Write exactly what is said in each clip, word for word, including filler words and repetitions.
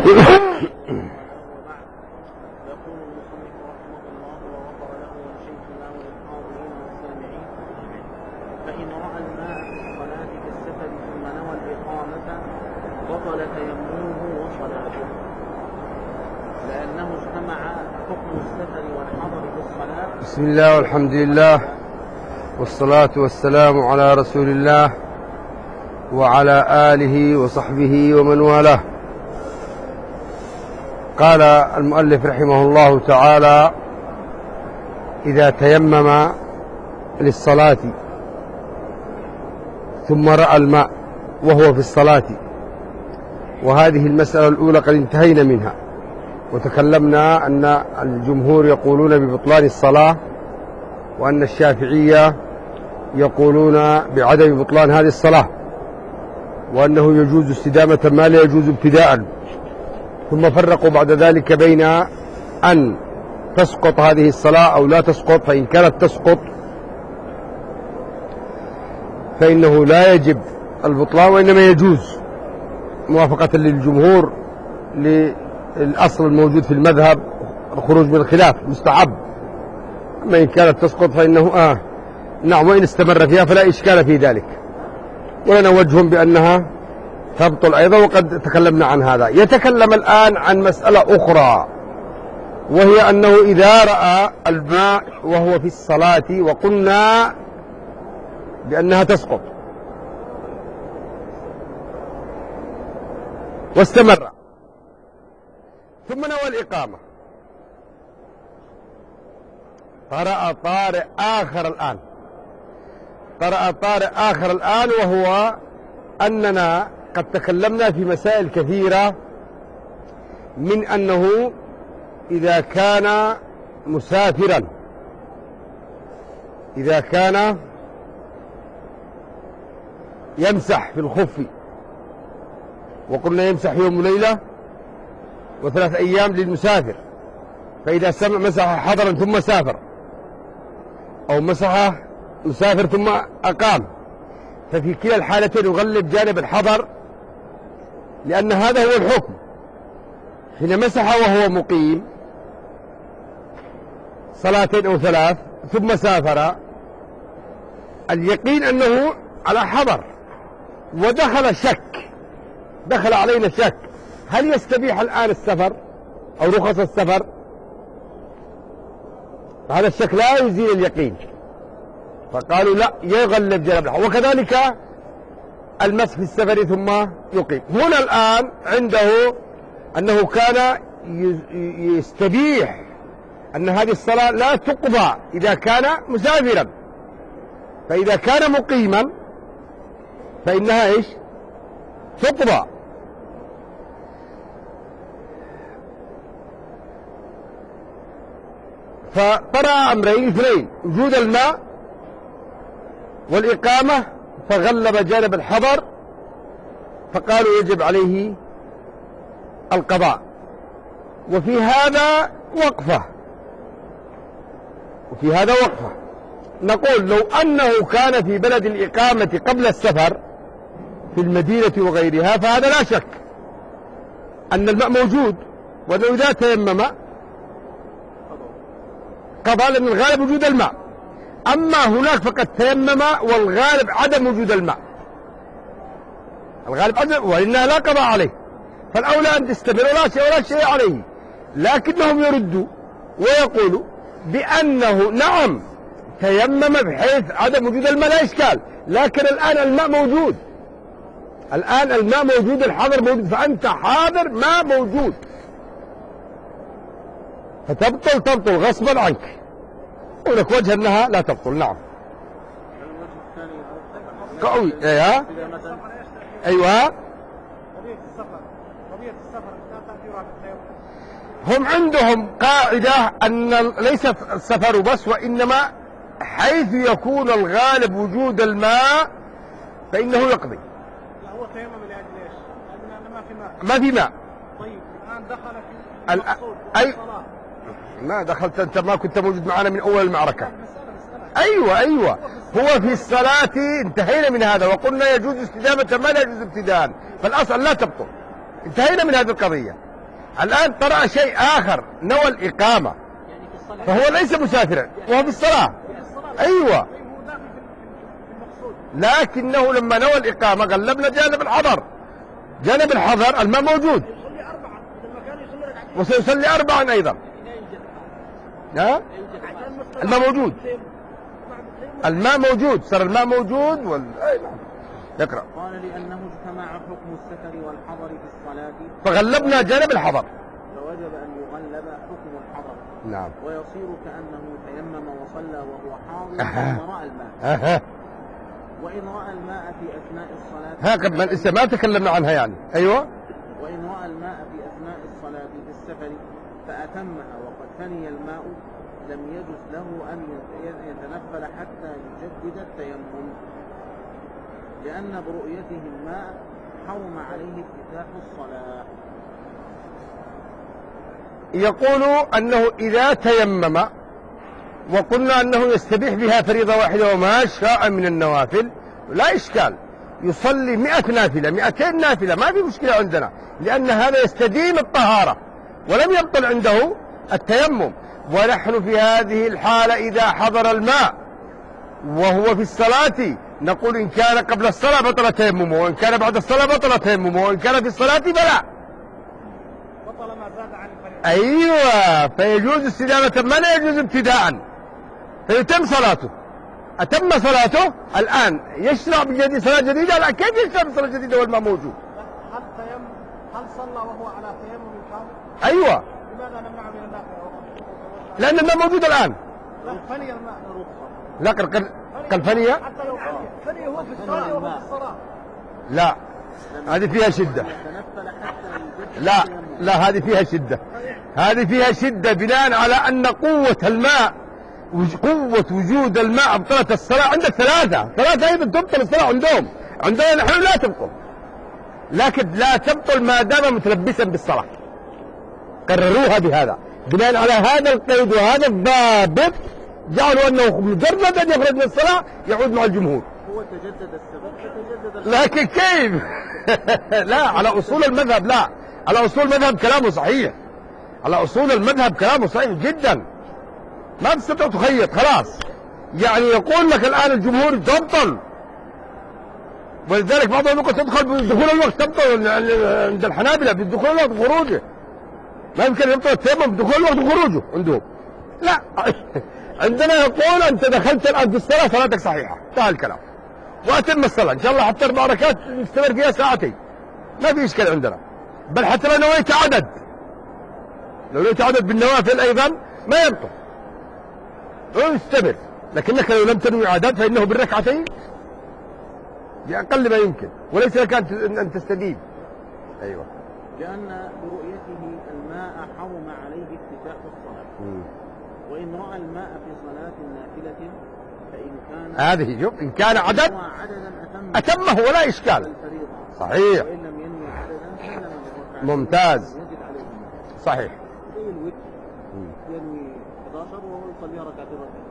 فإن رأى الماء في الصلاة في السفر ثم نوى الإقامة بطل تيممه وصلاته، لأنه اجتمع حكم السفر والحضر في الصلاة. بسم الله والحمد لله والصلاة والسلام على رسول الله وعلى آله وصحبه ومن والاه. قال المؤلف رحمه الله تعالى: إذا تيمم للصلاة ثم رأى الماء وهو في الصلاة. وهذه المسألة الأولى قد انتهينا منها، وتكلمنا أن الجمهور يقولون ببطلان الصلاة، وأن الشافعية يقولون بعدم بطلان هذه الصلاة، وأنه يجوز استدامة ما لا يجوز ابتداء. ثم فرقوا بعد ذلك بين أن تسقط هذه الصلاة أو لا تسقط، فإن كانت تسقط فإنه لا يجب البطلان وإنما يجوز، موافقة للجمهور للأصل الموجود في المذهب، الخروج من الخلاف مستحب. أما إن كانت تسقط فإنه آه نعم، وإن استمر فيها فلا إشكال في ذلك، ولنا وجه بأنها تبطل أيضا، وقد تكلمنا عن هذا. يتكلم الآن عن مسألة أخرى، وهي أنه إذا رأى الماء وهو في الصلاة، وقلنا بأنها تسقط، واستمر ثم نوى الإقامة، طرأ طارئ آخر الآن طرأ طارئ آخر الآن وهو أننا قد تكلمنا في مسائل كثيرة، من أنه إذا كان مسافرا إذا كان يمسح في الخف، وقلنا يمسح يوم وليلة وثلاث أيام للمسافر، فإذا سمع مسح حضرا ثم سافر، أو مسح مسافر ثم أقام، ففي كلا الحالتين يغلب جانب الحضر، لأن هذا هو الحكم. حين مسح وهو مقيم صلاتين أو ثلاث ثم سافر، اليقين أنه على حضر، ودخل شك دخل علينا شك هل يستبيح الآن السفر أو رخص السفر؟ هذا الشك لا يزيل اليقين، فقالوا لا، يغلب جانب الحضر. وكذلك المسح في السفر ثم يقيم. هنا الآن عنده أنه كان يستبيح أن هذه الصلاة لا تقضى إذا كان مسافرا، فإذا كان مقيما فإنها إيش؟ تقضى. فطرأ أمرين اثنين: وجود الماء والإقامة، فغلب جانب الحضر، فقالوا يجب عليه القضاء. وفي هذا وقفة وفي هذا وقفة نقول لو أنه كان في بلد الإقامة قبل السفر في المدينة وغيرها، فهذا لا شك أن الماء موجود، وأنه إذا تيمم قضى، لأن الغالب وجود الماء. أما هناك فقد تيمم والغالب عدم وجود الماء، الغالب عدم، وإنها لا قضاء عليه، فالأولى أن تستمر ولا شيء ولا شيء عليه. لكنهم يردوا ويقولوا بأنه نعم تيمم بحيث عدم وجود الماء لا إشكال، لكن الآن الماء موجود، الآن الماء موجود، الحاضر موجود، فأنت حاضر ما موجود، فتبطل تبطل غصبا عنك. ولك وجه أنها لا تبطل. نعم قوي. ايوه ايوه هم عندهم قاعدة أن ليس السفر بس، وإنما حيث يكون الغالب وجود الماء فإنه يقضي. لا، هو تيمم لأجل ايش؟ لأن ما في ماء. ما في ماء. طيب الآن دخل في المقصود أي ما دخلت أنت، ما كنت موجود معنا من أول المعركة. أيوة أيوة هو في الصلاة انتهينا من هذا، وقلنا يجوز استدامة ما لا يجوز ابتداء، فالأصل لا تبطل، انتهينا من هذه القضية. الآن طرأ شيء آخر، نوى الإقامة، يعني في الصلاة فهو ليس مسافرا وهو في الصلاة. أيوة، لكنه لما نوى الإقامة قلبنا جانب الحضر، جانب الحضر الماء موجود وسيصلي أربعا أيضا. ها؟ الماء موجود، الماء موجود، صار الماء موجود وال... يقرأ. قال لأنه اجتمع حكم السفر والحضر في الصلاة فغلبنا جانب الحضر، فوجب أن يغلب حكم الحضر. نعم. ويصير كأنه تيمم وصلى وهو حاضر ثم رأى الماء. وإن رأى الماء في أثناء الصلاة هكذا من لسه ما تكلمنا عنها يعني. أيوة. وإن رأى الماء في أثناء الصلاة في السفر فأتمها وقد فني الماء لم يجز له أن يتنفل حتى يجدد التيمم، لأن برؤيته الماء حرم عليه افتتاح الصلاة. يقول أنه إذا تيمم وقلنا أنه يستبيح بها فريضة واحدة وما شاء من النوافل لا إشكال، يصلي مئة نافلة مئتين نافلة ما في مشكلة عندنا، لأن هذا يستديم الطهارة ولم يبطل عنده التيمم. ونحن في هذه الحالة إذا حضر الماء وهو في الصلاة نقول إن كان قبل الصلاة بطل تيممه، وإن كان بعد الصلاة بطل تيممه، وإن كان في الصلاة فلا. بطل ما زاد عن الفريضة. أيوة، فيجوز استدامة ما لا يجوز ابتداء، فيتم صلاته. أتم صلاته الآن يشرع بجديد صلاة جديدة؟ لا، كيف يشرع بصلاة جديدة والماء موجود؟ هل تيمم هل صلى وهو على تيمم كامل؟ أيوة. لماذا نمنع من النافلة؟ لأن الماء موجود الآن. لا، فني الماء لا قال قال فنية. حتى لو فني فني هو في الصلاة وهو في الصلاة. لا، هذه فيها شدة. لا لا، هذه فيها شدة، هذه فيها شدة بناء على أن قوة الماء قوة وجود الماء أبطلت الصلاة. عندك ثلاثة ثلاثة أيضا تبطل الصلاة عندهم، عندنا نحن لا تبطل، لكن لا تبطل ما دام متلبسا بالصلاة. قرروها بهذا بناء على هذا القيد وهذا الضابط، جعلوا أنه مجرد أن يخرج من الصلاة يعود مع الجمهور. هو تجدد السبب فتجدد. لكن كيف؟ لا، على أصول المذهب، لا على أصول المذهب كلامه صحيح، على أصول المذهب كلامه صحيح جدا، ما تستطيع تخيط خلاص. يعني يقول لك الآن الجمهور تبطل، ولذلك بعضهم يقول تدخل بدخول الوقت تبطل عند الحنابلة بدخول الوقت وخروجه، ما يمكن يبطل التيمم بدخول الوقت وخروجه عندهم. لا، عندنا يقول أنت دخلت الآن في الصلاة صلاتك صحيحة، انتهى الكلام، وأتم الصلاة إن شاء الله حتى أربع ركعات نستمر فيها ساعتين ما في إشكال عندنا. بل حتى لو نويت عدد لو نويت عدد بالنوافل أيضا ما يبطل ونستمر، لكنك لو لم تنوي عدد فإنه بالركعتين بأقل ما يمكن، وليس لك أن تستديم. أيوة. لأن برؤيته الماء حرم عليه افتتاح الصلاة. م. وإن رأى الماء في صلاة نافلة فإن كان هذه شوف إن كان عدد أتم أتمه ولا إشكال. صحيح. وإن لم ينوي عددا سلم الركعتين. ممتاز. صحيح. زي الوتر ينوي إحدى عشر وهو يصلي ركعتين ركعتين.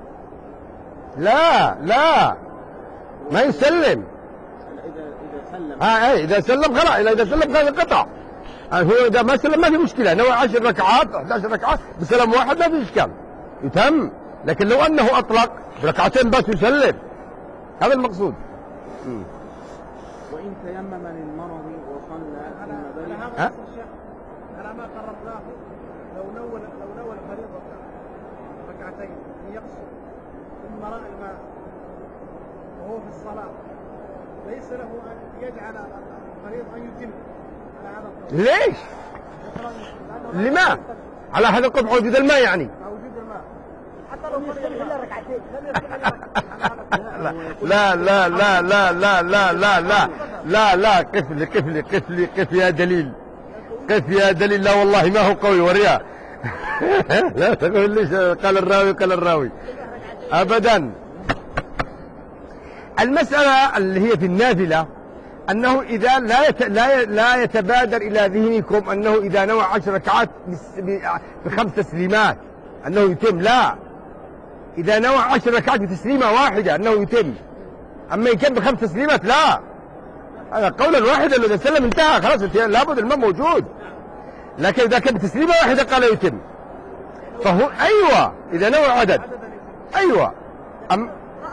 لا لا ما يسلم. إذا إذا سلم. ها إيه إذا سلم خلاص، إذا سلم خلاص قطع. هو إذا ما سلم ما في مشكلة، نوى عشر ركعات أحد عشر ركعة بسلام واحد ما في إشكال يتم، لكن لو أنه أطلق بركعتين بس يسلم، هذا المقصود. م. وإن تيمم للمرض وصلى ثم برئ. ها؟ على ما قررناه لو نوى لو نوى الفريضة ركعتين أن يقصر ثم رأى الماء وهو في الصلاة ليس له أن يجعل الفريضة أن يتم على هذا القول. ليش؟ لما؟ على هذا القول وجود الماء يعني. وجود الماء حتى لو يصلي إلا ركعتين. لا لا لا لا لا لا لا لا لا لا قف لي قف لي قف لي قف يا دليل، قف يا دليل. لا والله ما هو قوي وريا. لا تقول لي قال الراوي قال الراوي أبدا. المسألة اللي هي في النافلة أنه إذا لا يت... لا ي... لا يتبادر إلى ذهنكم أنه إذا نوى عشر ركعات بخمس تسليمات أنه يتم، لا، إذا نوى عشر ركعات بتسليمة واحدة أنه يتم، أما إن كان بخمس تسليمات لا، هذا قولا واحدا إذا سلم انتهى خلاص، لابد الماء موجود. لكن إذا كان بتسليمة واحدة قال يتم. فهو أيوة إذا نوى عدد أيوة أم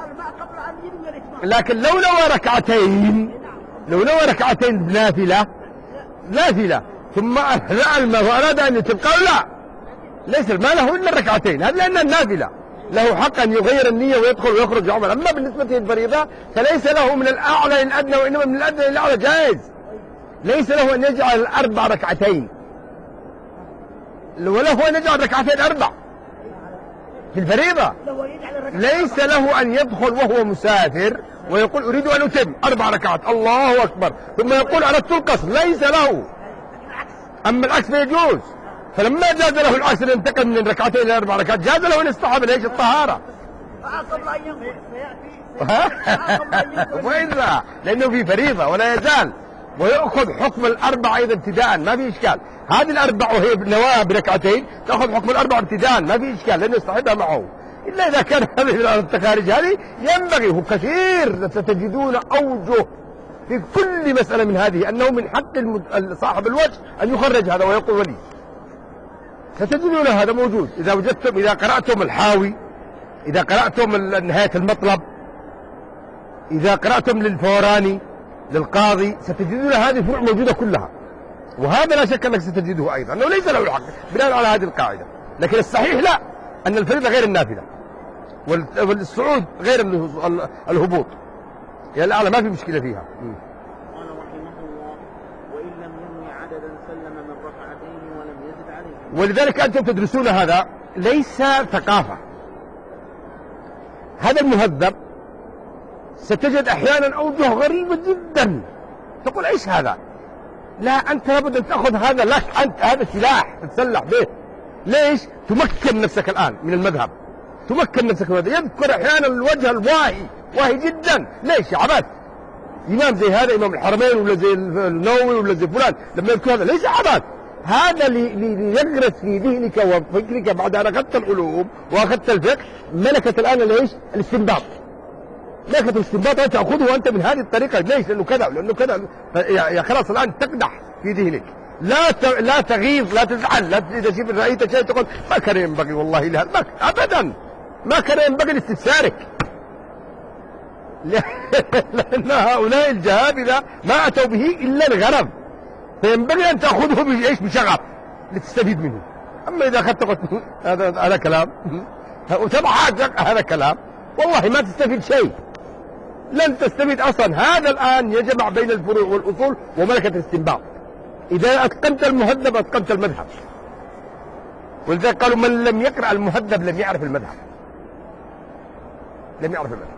لكن لو نوى ركعتين لو نوى ركعتين نافلة نافلة ثم رأى وأراد أن يتم قال لا ليس ما له إلا الركعتين، هذا لأن النافلة له حق أن يغير النية ويدخل ويخرج عمر. أما بالنسبة للفريضة فليس له من الأعلى للأدنى، وإنما من الأدنى للأعلى جائز. ليس له أن يجعل الأربع ركعتين، وله أن يجعل ركعتين أربع في الفريضة. ليس له أن يدخل وهو مسافر ويقول أريد أن أتم أربع ركعات الله أكبر ثم يقول أردت القصر، ليس له. أما العكس فيجوز. فلما جاز له العكس أن ينتقل من ركعتين إلى أربع ركعات جاز له أن يستحب ليش الطهارة. وإذا لأنه في فريضة ولا يزال، ويأخذ حكم الأربع أيضا ابتداء ما في إشكال. هذه الأربع وهي نواها بركعتين تأخذ حكم الأربع ابتداء ما في إشكال لأنه يستحبها معه. إلا إذا كان هذه التخارج هذه ينبغي هو كثير ستجدون أوجه في كل مسألة من هذه أنه من حق صاحب الوجه أن يخرج هذا ويقول ولي. ستجدون هذا موجود إذا وجدتم إذا قرأتم الحاوي، إذا قرأتم نهاية المطلب، إذا قرأتم للفوراني للقاضي ستجدون هذه الفروع موجودة كلها. وهذا لا شك أنك ستجده أيضا أنه ليس له الحق بناء على هذه القاعدة. لكن الصحيح لا، أن الفريضة غير النافلة والصعود غير الهبوط، يعني الأعلى ما في مشكلة فيها. قال رحمه الله وإن لم ينوي عددا سلم من ركعتين ولم يزد عليه. ولذلك أنتم تدرسون هذا ليس ثقافة. هذا المهذب ستجد أحيانا أوجه غريبة جدا تقول إيش هذا؟ لا أنت لابد أن تأخذ هذا لك أنت، هذا سلاح تتسلح به. ليش؟ تمكن نفسك الآن من المذهب، تمكن نفسك من المذهب. يذكر أحيانا الوجه الواهي واهي جدا. ليش يا عبث؟ إمام زي هذا إمام الحرمين ولا زي النووي ولا زي فلان لما يذكر هذا ليس عبث، هذا ليغرس في ذهنك وفكرك بعد أن أخذت العلوم وأخذت الفقه ملكة الآن ليش؟ الاستنباط. ملكة الاستنباط أنت تأخذه وأنت من هذه الطريقة. ليش؟ لأنه كذا لأنه كذا. يا خلاص الآن تقدح في ذهنك، لا ت... لا تغيظ لا تزعل، لا إذا شفت رأيت شيء تقول ما كان ينبغي والله لها ما... أبدا ما كان ينبغي لاستفسارك. لأن هؤلاء الجهابذة ما أتوا به إلا الغرض، فينبغي أن تأخذه بإيش؟ بشغف لتستفيد منه. أما إذا أخذت قلت هذا هذا كلام وتبعت هذا كلام والله ما تستفيد شيء، لن تستفيد أصلا. هذا الآن يجمع بين الفروع والأصول وملكة الاستنباط. إذا أتقنت المهذب أتقنت المذهب. ولذلك قالوا من لم يقرأ المهذب لم يعرف المذهب، لم يعرف المذهب.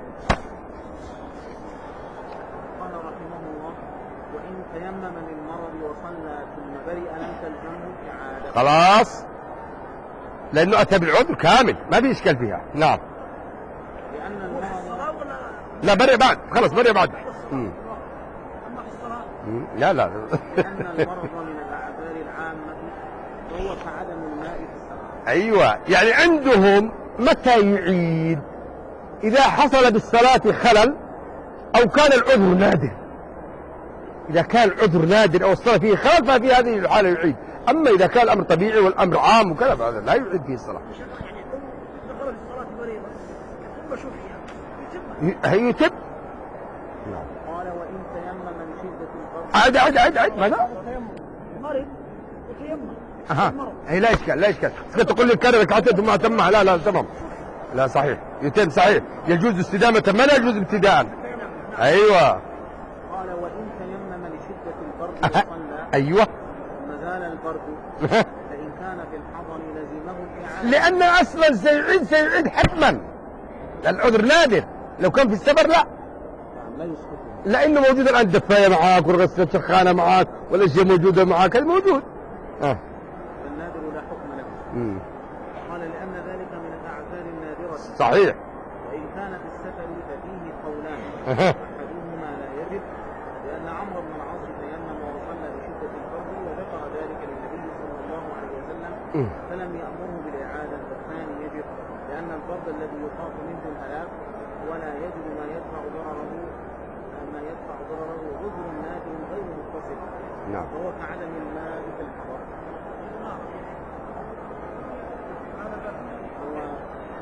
قال رحمه الله وإن تيمم للمرض وصلى ثم برئ لم تلزمه إعادة. خلاص لأنه أتى بالعذر كامل ما في إشكال فيها. نعم لأن المرض لا برئ بعد، خلاص برئ بعد. أما في الصلاة لا لا لأن المرض من الأعذار العامة وهو كعدم الماء في الصلاة. أيوة يعني عندهم متى يعيد؟ إذا حصل بالصلاة خلل أو كان العذر نادر. إذا كان العذر نادر أو الصلاة فيه خلل ففي هذه الحالة يعيد. أما إذا كان الأمر طبيعي والأمر عام وكذا فهذا لا يعيد فيه الصلاة. دخل في الصلاة مريضة ثم شفي يتم. يتم. قال وإن تيمم لشدة البرد. عد عد عد عد ماذا؟ مريض وتيمم. أها أي لا إشكال لا إشكال. تقول لي كان ركعتين ثم أتمها لا لا تمام. لا صحيح يتم صحيح يجوز استدامة ما لا يجوز ابتداء. أيوة. قال وإن تيمم لشدة البرد وصلى. أيوة. ثم زال البرد فإن كان في الحضر لزمه الإعادة. لأن أصلا سيعيد سيعيد حتما. العذر نادر، لو كان في السفر لا. لا يسقط. لأنه موجود الآن الدفاية معاك والغسالة سخانة معاك والأشياء موجودة معاك هذا موجود. آه. النادر لا حكم له. مم. قال لأن ذلك من الأعذار النادرة. صحيح. وإن كان في السفر ففيه قولان. أها. أحدهما لا يجب لأن عمرو بن العاص تيمم وصلى بشدة البرد وذكر ذلك للنبي صلى الله عليه وسلم فلم يأمره بالإعادة. والثاني يجب لأن البرد الذي يخاف منه الهلاك ولا يجد ما يدفع ضرره ما يدفع ضرره عذر نادر غير متصل. نعم. وهو كعدم الماء في الحضر.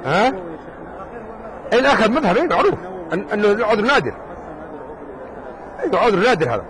ها؟ هو يا شيخنا الآخر مذهب إيه معروف أن- أنه العذر نادر. قسم هذا العذر إلى ثلاثة. أيوة عذر نادر هذا.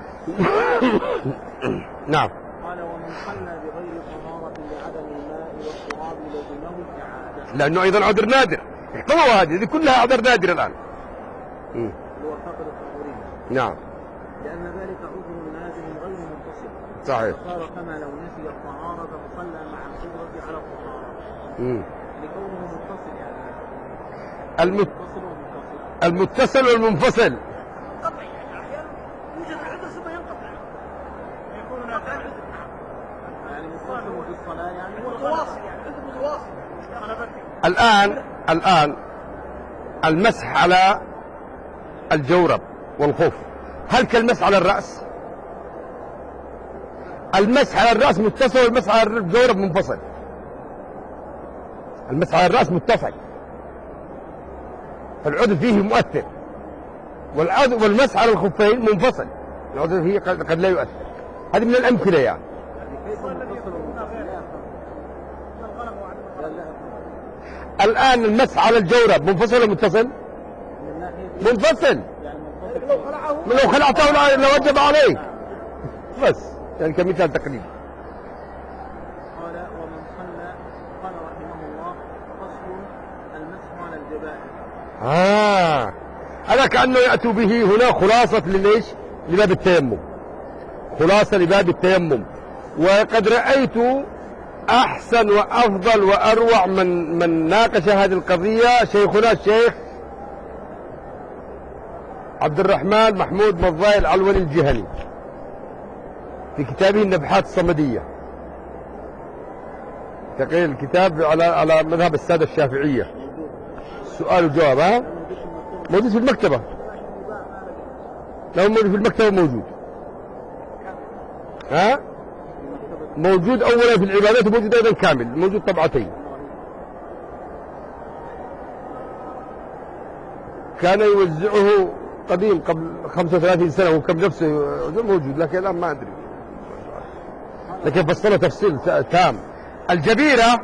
نعم. قال ومن خلى بغير طهارة لعدم الماء والتراب لزمه الإعادة. لأنه أيضا عذر نادر. احتموا هذه هذه كلها أعذار نادرة الآن. مم. اللي هو فقد الطهورين. نعم لأن ذلك عذر لازم غير متصل. صحيح. صار كما لو نسي الطهارة فصلى مع القدرة على الطهارة. مم. لكونه متصل يعني. المت... متصل ومنفصل. المتصل والمنفصل. قطعي يعني احيانا يوجد العذر ثم ينقطع يكون هناك عذر يعني متصل في الصلاة يعني هو متواصل يعني عذر متواصل انا بكي الآن الآن المسح على الجورب والخف هل كالمسح على الرأس؟ المسح على الرأس متصل والمسح على الجورب منفصل. المسح على الرأس متصل فالعذر فيه مؤثر، والعذر والمسح على الخفين منفصل العذر فيه قد, قد لا يؤثر. هذه من الأمثلة يعني. كيف متصل ومنفصل؟ الغنم وعدم لا لا الآن المسح على الجورب منفصل ولا متصل؟ من ناحية منفصل. يعني منفصل. لو خلعه لو خلعته لوجب عليك بس يعني كمثال تقريبي. قال ومن خلى قال رحمه الله فصل المسح على الجبائر. آه هذا كأنه يأتوا به هنا خلاصة لليش؟ لباب التيمم. خلاصة لباب التيمم. وقد رأيت أحسن وأفضل وأروع من من ناقش هذه القضية شيخنا الشيخ عبد الرحمن محمود مضاي العلوني الجهني في كتابه النبحات الصمدية. تقرير الكتاب على على مذهب السادة الشافعية. السؤال والجواب. ها موجود في المكتبة. لو موجود في المكتبة موجود. ها موجود أولا في العبادات وموجود أيضا كامل، موجود طبعتين. كان يوزعه قديم قبل خمسة وثلاثين سنة وكم نفسه موجود، لكن الآن ما أدري، لكن فصله تفصيل تام. الجبيرة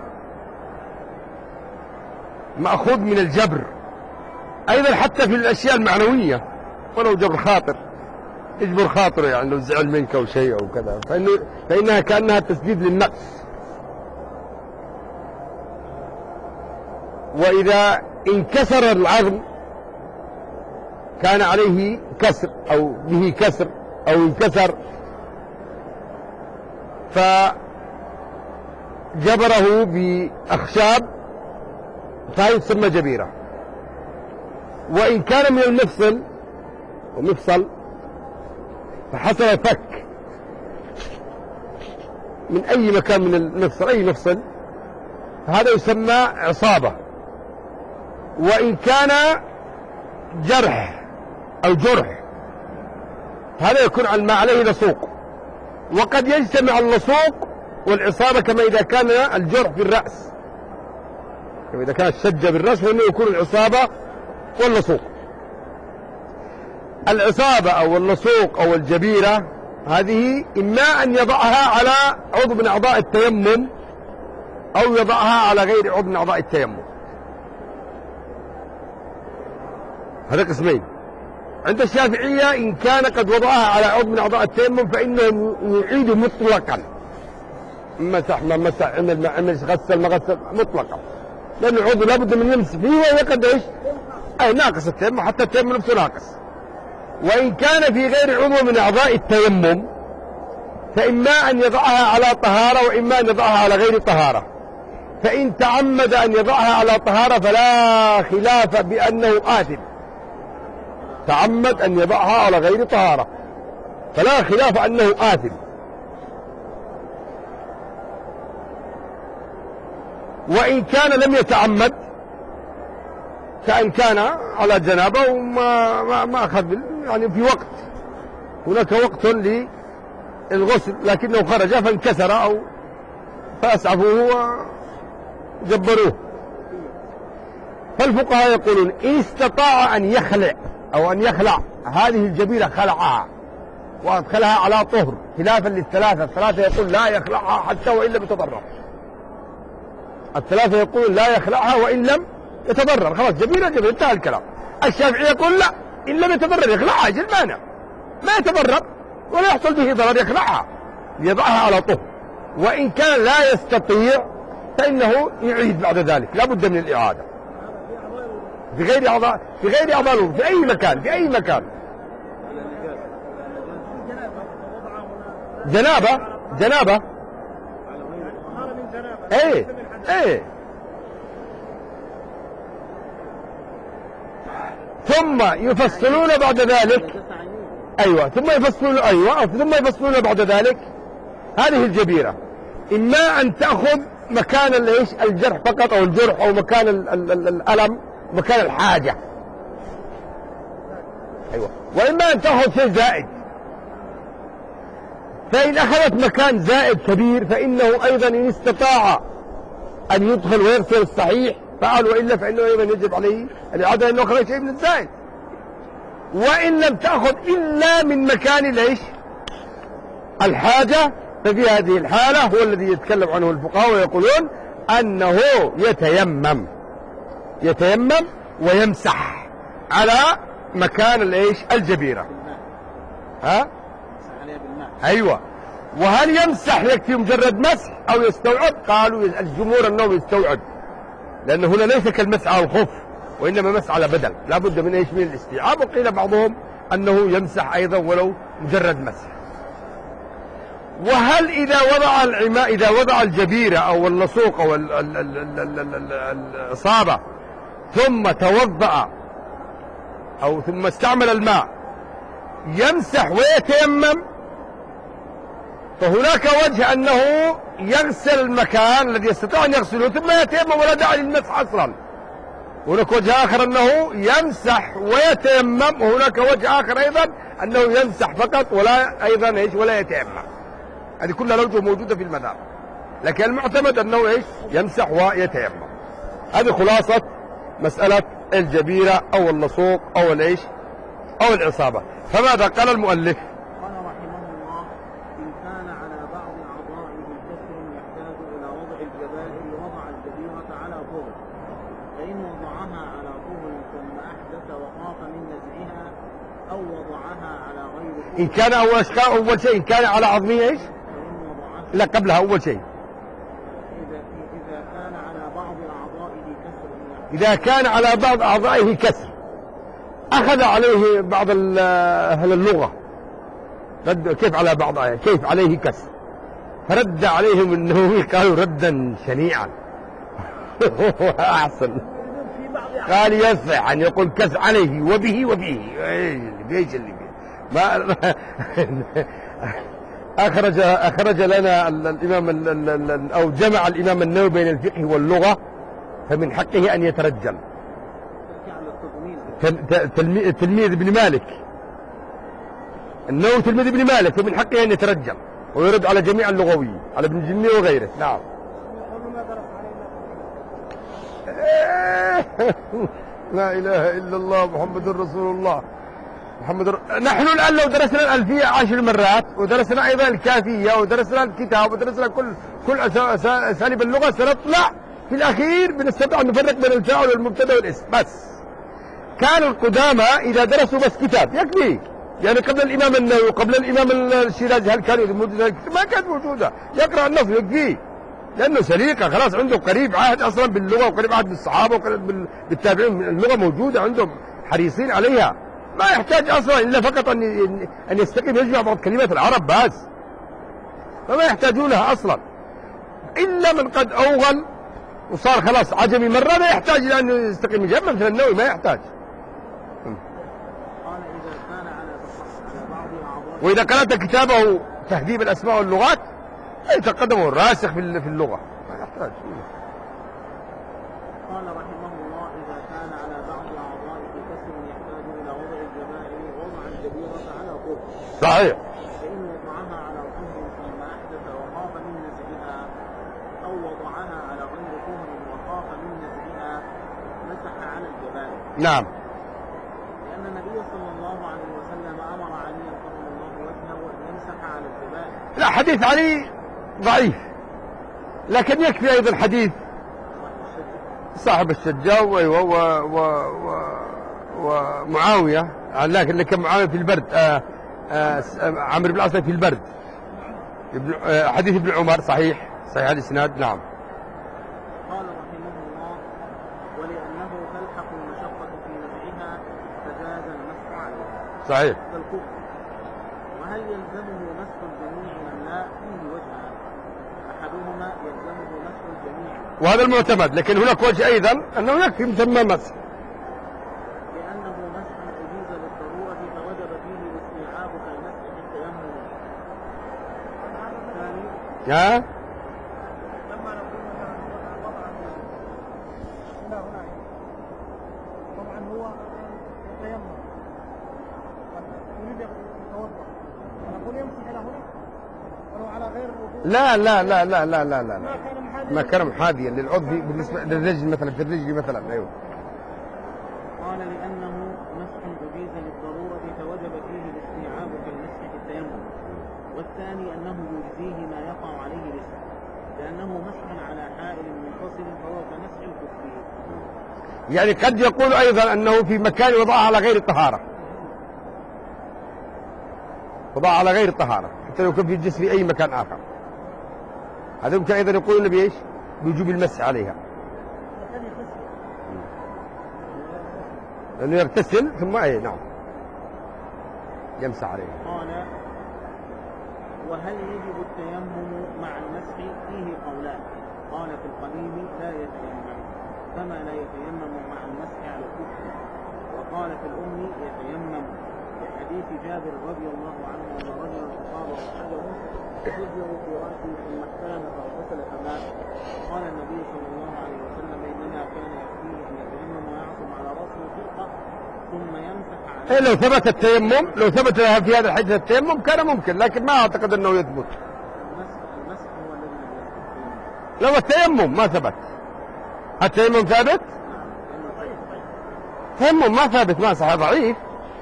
مأخوذ من الجبر أيضا حتى في الأشياء المعنوية، ولو جبر خاطر يجبر خاطره يعني لو زعل منك أو شيء أو كذا، فإنه فإنها كأنها تسديد للنقص. وإذا انكسر العظم كان عليه كسر أو به كسر أو انكسر فجبره بأخشاب فهي تسمى جبيرة. وإن كان من المفصل ومفصل فحصل فك من أي مكان من المفصل أي مفصل فهذا يسمى عصابة. وإن كان جرح أو جرح هذا يكون ما عليه لصوق، وقد يجتمع اللصوق والعصابة كما إذا كان الجرح في الرأس، كما إذا كانت شجة بالرأس فإنه يكون العصابة واللصوق. العصابة أو اللصوق أو الجبيرة هذه إما أن يضعها على عضو من أعضاء التيمم أو يضعها على غير عضو من أعضاء التيمم. هذا قسمين. عند الشافعية إن كان قد وضعها على عضو من أعضاء التيمم فإنه يعيد مطلقا، مسح ما مسح عمل ما عمل غسل ما غسل مطلقا، لأن العضو لابد من لمس فيه وهي قد إيش؟ أي ناقص التيمم، حتى التيمم نفسه ناقص. وإن كان في غير عضو من أعضاء التيمم فإما أن يضعها على طهارة وإما أن يضعها على غير طهارة. فإن تعمد أن يضعها على طهارة فلا خلاف بأنه آثم، تعمد أن يضعها على غير طهارة فلا خلاف أنه آثم. وإن كان لم يتعمد كأن كان على جنابه وما ما ما أخذ يعني في وقت، هناك وقت للغسل لكنه خرج فانكسر أو فأسعفوه وجبروه. فالفقهاء يقولون إن استطاع أن يخلع أو أن يخلع هذه الجبيرة خلعها وأدخلها على طهر، خلافا للثلاثة. الثلاثة يقول لا يخلعها حتى وإن لم يتضرر، الثلاثة يقول لا يخلعها وإن لم يتضرر، خلاص جبيرة جبيرة، انتهى الكلام. الشافعي يقول لا، إن لم يتضرر يخلعها، ايش المانع؟ ما يتضرر ولا يحصل به ضرر يخلعها، يضعها على طهر، وإن كان لا يستطيع فإنه يعيد بعد ذلك، لا بد من الإعادة في غير أعضاء، في غير أعضاء، في أي مكان، في أي مكان. جنابة جنابة ايه ايه. ثم يفصلون بعد ذلك، ايوه ثم يفصلون ايوه ثم يفصلون بعد ذلك هذه الجبيرة اما ان تأخذ مكان الايش الجرح فقط، او الجرح، او مكان ال ال ال الألم، مكان الحاجة، ايوه، واما ان تأخذ شيء زائد. فإن أخذت مكان زائد كبير فإنه أيضا إن استطاع أن يدخل ويغسل الصحيح فعل، وإلا فإنه أيضا يجب عليه الإعادة لأنه أخذ شيء من الزائد. وإن لم تأخذ إلا من مكان ليش الحاجة، ففي هذه الحالة هو الذي يتكلم عنه الفقهاء ويقولون أنه يتيمم يتيمم ويمسح على مكان الايش الجبيرة. ها ايوه. وهل يمسح يكفي مجرد مسح او يستوعب؟ قالوا الجمهور انه يستوعب، لان هنا ليس كالمسح على الخف وانما مسح على بدل، لا بد من ايش من الاستيعاب. وقيل بعضهم انه يمسح ايضا ولو مجرد مسح. وهل اذا وضع العماء اذا وضع الجبيرة او اللصوق او الاصابة ثم توضأ او ثم استعمل الماء يمسح ويتيمم؟ فهناك وجه أنه يغسل المكان الذي يستطيع أن يغسله ثم يتيمم ولا داعي للمسح أصلا. هناك وجه آخر أنه يمسح ويتيمم، وهناك وجه آخر أيضا أنه يمسح فقط ولا أيضا إيش ولا يتيمم. هذه كلها الوجوه موجودة في المذهب، لكن المعتمد أنه إيش يمسح ويتيمم. هذه خلاصة مسألة الجبيرة أو اللصوق أو الإيش أو العصابة. فماذا قال المؤلف؟ إن كان أول أشكال أول شيء إن كان على عظمه إيش؟ لا قبلها أول شيء. إذا كان على بعض أعضائه كسر، أخذ عليه بعض أهل اللغة رد كيف على بعض آية كيف عليه كسر، فرد عليهم النووي قالوا ردا شنيعا أحسن، قال يصح أن يقول كسر عليه وبه وبه ايش اللي بيه ما أخرج أخرج لنا الإمام أو جمع الإمام النووي بين الفقه واللغة، فمن حقه أن يترجم. تلميذ ابن مالك، النووي تلميذ ابن مالك، فمن حقه أن يترجم ويرد على جميع اللغويين، على ابن الجني وغيره. نعم. لا إله إلا الله محمد رسول الله محمد ر... نحن الآن لو درسنا الألفية عشر مرات ودرسنا أيضا الكافية ودرسنا الكتاب ودرسنا كل كل أساليب اللغة، سنطلع في الأخير بنستطيع أن نفرق بين الفاعل والمبتدأ والاسم بس. كانوا القدامى إذا درسوا بس كتاب يكفي، يعني قبل الإمام النووي وقبل الإمام الشيرازي هل كانوا موجودة؟ ما كانت موجودة، يقرأ النص يكفي، لأنه سليقة خلاص عنده قريب عهد أصلا باللغة وقريب عهد بالصحابة وقريب بالتابعين، اللغة موجودة عندهم حريصين عليها، ما يحتاج أصلا إلا فقط أن أن يستقيم يجمع بعض كلمات العرب بس، فما يحتاجونها أصلا إلا من قد أوغل وصار خلاص عجمي مرة، ما يحتاج إلى أن يستقيم يجمع مثل النووي، ما يحتاج. وإذا قرأت كتابه تهذيب الأسماء واللغات يتقدمه الراسخ في اللغة، ما يحتاج. قال رحمه الله: إذا كان على بعض أعضائه كسر يحتاج إلى وضع الجبائر وضع الجبيرة على طهر. صحيح. فإن وضعها على طهر ثم أحدث وخاف من نزعها، أو وضعها على غير طهر وخاف من نزعها، مسح على الجبائر. نعم. لأن النبي صلى الله عليه وسلم أمر عليا كرم الله وجهه أن يمسح على الجبائر. لا، حديث علي ضعيف، لكن يكفي أيضا حديث صاحب الشجاع أيوة و و و ومعاوية، لكن اللي كان معاوية في البرد آه آه عمرو بن العاص في البرد. ابن آه حديث ابن عمر صحيح صحيح الإسناد. نعم. قال رحمه الله: ولأنه تلحق المشقة في نزعها فجاز المسح عليها. صحيح. كالكفر. وهل يلزمه مسح الجميع أم لا؟ فيه وجهان، أحدهما يلزمه مسح الجميع، وهذا المعتمد، لكن هناك وجه أيضا أنه يكفي مسمى مسح، لأنه مسح أجيز للضرورة فوجب فيه الاستيعاب كالمسح في التيمم. الثاني ها؟ لما نقول مثلا طبعا هنا هنا طبعا هو يتيمم يريد يتوضا، نقول يمسح الى هنا ولو على غير الوضوء. لا لا لا لا لا لا لا, ما لا. كان محاذيا ما كان محاذيا للعضو بالنسبة للرجل مثلا، في الرجل مثلا. أيوه. قال: لأنه مسح أجيز للضرورة فوجب فيه الاستيعاب كالمسح في التيمم. والثاني أنه يجزيه ما يقع عليه الاسم، لأنه مسح على حائل منفصل فهو كمسح الكفر. يعني قد يقول أيضا أنه في مكان وضعها على غير الطهارة، وضعها على غير الطهارة حتى لو كان في الجسم في أي مكان آخر، هذا يمكن أيضا يقولون بإيش؟ بوجوب المسح عليها، لأنه يغتسل ثم أي نعم يمسح عليها. قال: وهل يجب التيمم مع المسح؟ فيه قولان. قال: في القديم لا يتيمم كما لا يتيمم مع المسح على الكفر. وقال: في الأم يتيمم، لحديث جابر رضي الله عنه أن رجلا أصاب حجر فحجه في رأسه ثم احتلم فاغتسل فمات. قال النبي صلى الله عليه وسلم: إنما كان يكفيه أن يتيمم ويعصب على رأسه فرقة ثم يمسح عليه. إيه لو ثبت التيمم، لو ثبت في هذا الحديث التيمم كان ممكن، لكن ما أعتقد أنه يثبت. المسح المسح هو الذي يثبت. لو التيمم ما ثبت، التيمم ثابت؟ التيمم ما ثابت، ما صحيح، ضعيف.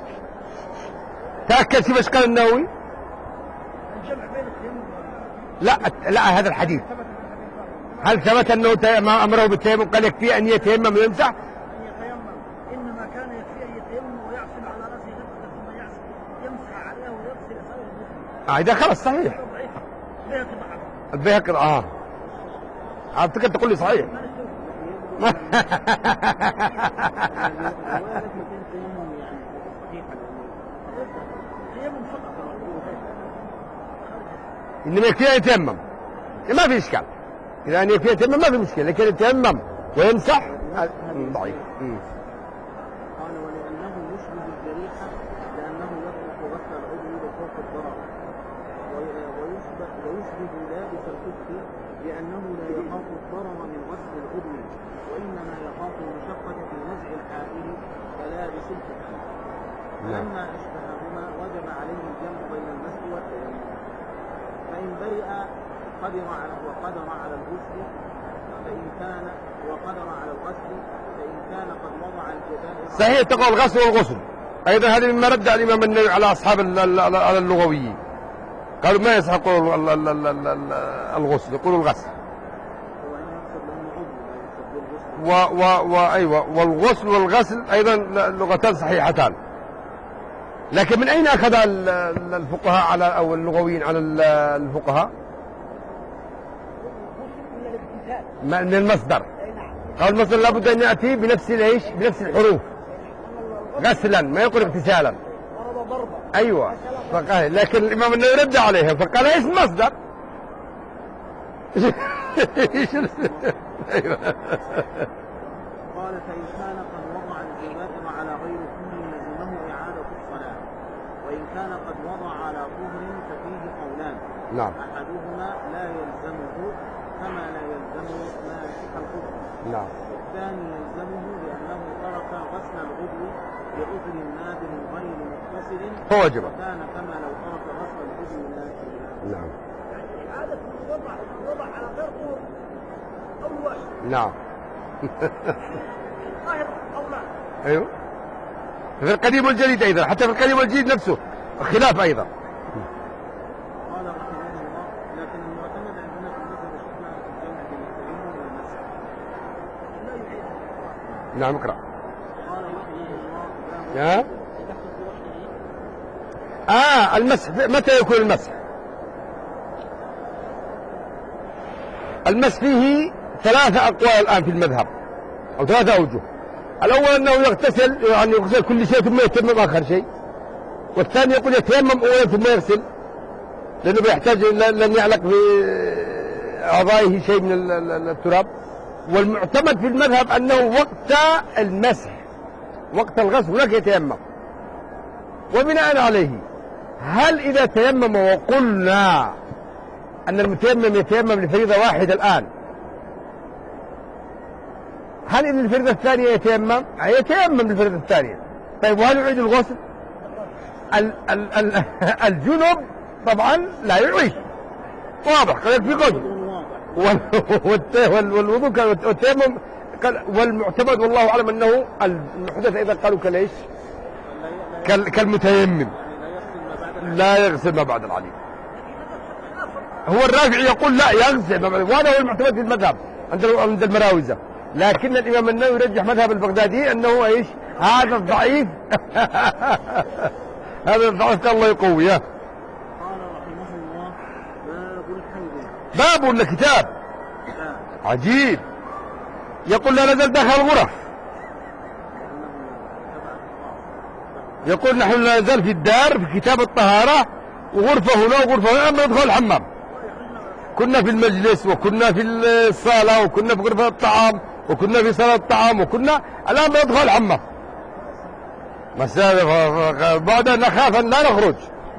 تأكد في مشكل النووي؟ الجمع بين التيمم لا لا هذا الحديث هل ثبت أنه ما أمره بالتيمم قال يكفي أن يتيمم ويمسح؟ أن يتيمم، إنما كان يكفي أن يتيمم ويعصب على رأسه غرفة ثم يعصب يمسح عليه ويغسل سائر الجسم. آه إذا خلاص صحيح. ضعيف. بيهقي ضعف. البيهقي آه أعتقد تقول لي صحيح. إنما يكفي أن يتيمم ما في إشكال، إذا أن يكفي يتيمم ما في مشكلة، لكن يتيمم ويمسح ضعيف. قال: ولأنه يشبه الجريحة لأنه يترك غسل العضو لخوف الضرر، ويشبه ويشبه لابس الكف لأنه لا يخاف الضرر من غسل العضو، وإنما يخاف المشقة في نزع الحائل كلابس الكف. فلما أشبههما وجب عليه الجمع بين المسح والتيمم. فإن برئ قدر على وقدر على الغسل فإن كان وقدر على الغسل فإن كان قد وضع الجدائر. صحيح تقول الغسل والغسل أيضا، هذه مما رد الإمام النووي على أصحاب اللغويين، قالوا ما يصح يقولوا الغسل، يقولوا الغسل. و و وأيوة والغسل والغسل أيضا لغتان صحيحتان، لكن من أين أخذ الفقهاء على أو اللغويين على الفقهاء؟ من المصدر. قال المصدر لابد أن يأتي بنفس الإيش؟ بنفس الحروف، غسلا ما يقول اغتسالا. أيوة فقال، لكن الإمام النووي رد عليها فقال إيش المصدر؟ أيوة. قال: فإن كان قد وضع الجبائر على غير طهر لزمه إعادة الصلاة، وإن كان قد وضع على طهر ففيه قولان. نعم. أحدهما لا يلزمه كما لا يلزم ماسح الكفر. نعم. الثاني يلزمه لأنه ترك غسل العضو بعذر نادر غير متصل فوجب. وكان كما لو ترك غسل العضو نادر. نعم. يعني إعادة الوضع الوضع على غير طهر أول واحد. نعم. ظاهر قولان. أيوه. في القديم والجديد أيضا، حتى في القديم والجديد نفسه خلاف أيضا. قال رحمه الله: لكن المعتمد عندنا في المذهب شفنا الجمع بين التيمم والمسح. لا يعيد نعم اقرأ. قال رحمه الله يا آه المسح متى يكون المسح؟ المسح فيه ثلاثة أقوال الآن في المذهب أو ثلاثة أوجه. الأول أنه يغتسل يعني يغسل كل شيء ثم يتمم آخر شيء، والثاني يقول يتيمم أولا ثم يغسل لأنه بيحتاج لن يعلق في أعضائه شيء من التراب. والمعتمد في المذهب أنه وقت المسح وقت الغسل هناك يتيمم. وبناء عليه هل إذا تيمم وقلنا أن المتيمم يتيمم لفريضة واحدة الآن، هل إن الفريضة الثانية يتيمم؟ يتيمم للفريضة الثانية. طيب وهل يعيد الغسل؟ ال ال ال الجنب طبعا لا يعيد، واضح قال في قول والوضوء والتيمم. والمعتمد والله أعلم أنه المحدث إذا قالوا كليش كالمتيمم لا يغسل ما بعد العليم. هو الرافعي يقول لا يغسل ما بعد، وهذا هو المعتمد في المذهب عند المراوزة. لكن الإمام النووي يرجح مذهب البغدادي أنه إيش هذا الضعيف هذا الضعيف الله يقويه. قال رحمه الله باب الحيض. باب ولا كتاب؟ عجيب. يقول لا نزل داخل الغرف، يقول نحن لا نزال في الدار في كتاب الطهارة وغرفة هنا وغرفة هنا أما ندخل الحمام. كنا في المجلس وكنا في الصالة وكنا في غرفة الطعام وكنا في صالة الطعام وكنا الآن ندخل الحمام. مسألة بعد نخاف أن لا نخرج.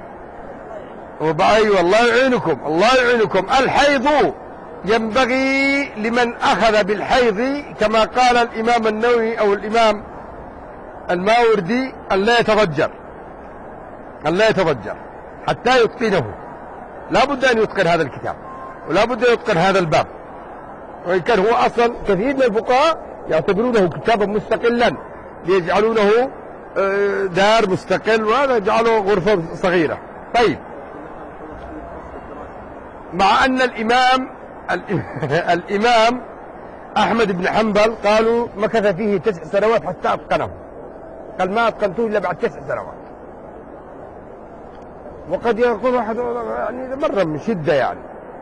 وبعي والله يعينكم الله يعينكم. الحيض ينبغي لمن أخذ بالحيض كما قال الإمام النووي أو الإمام الماوردي أن لا يتضجر أن لا يتضجر حتى يتقنه. لا بد أن يتقن هذا الكتاب ولا بد أن يتقن هذا الباب. وإن كان هو أصلا كثير من الفقهاء يعتبرونه كتابا مستقلا ليجعلونه دار مستقل وهذا يجعله غرفة صغيرة. طيب مع أن الإمام الإمام أحمد بن حنبل قالوا مكث فيه تسع سنوات حتى أتقنه. قال ما أتقنته إلا بعد تسع سنوات. وقد يقول واحد يعني مرة من شدة يعني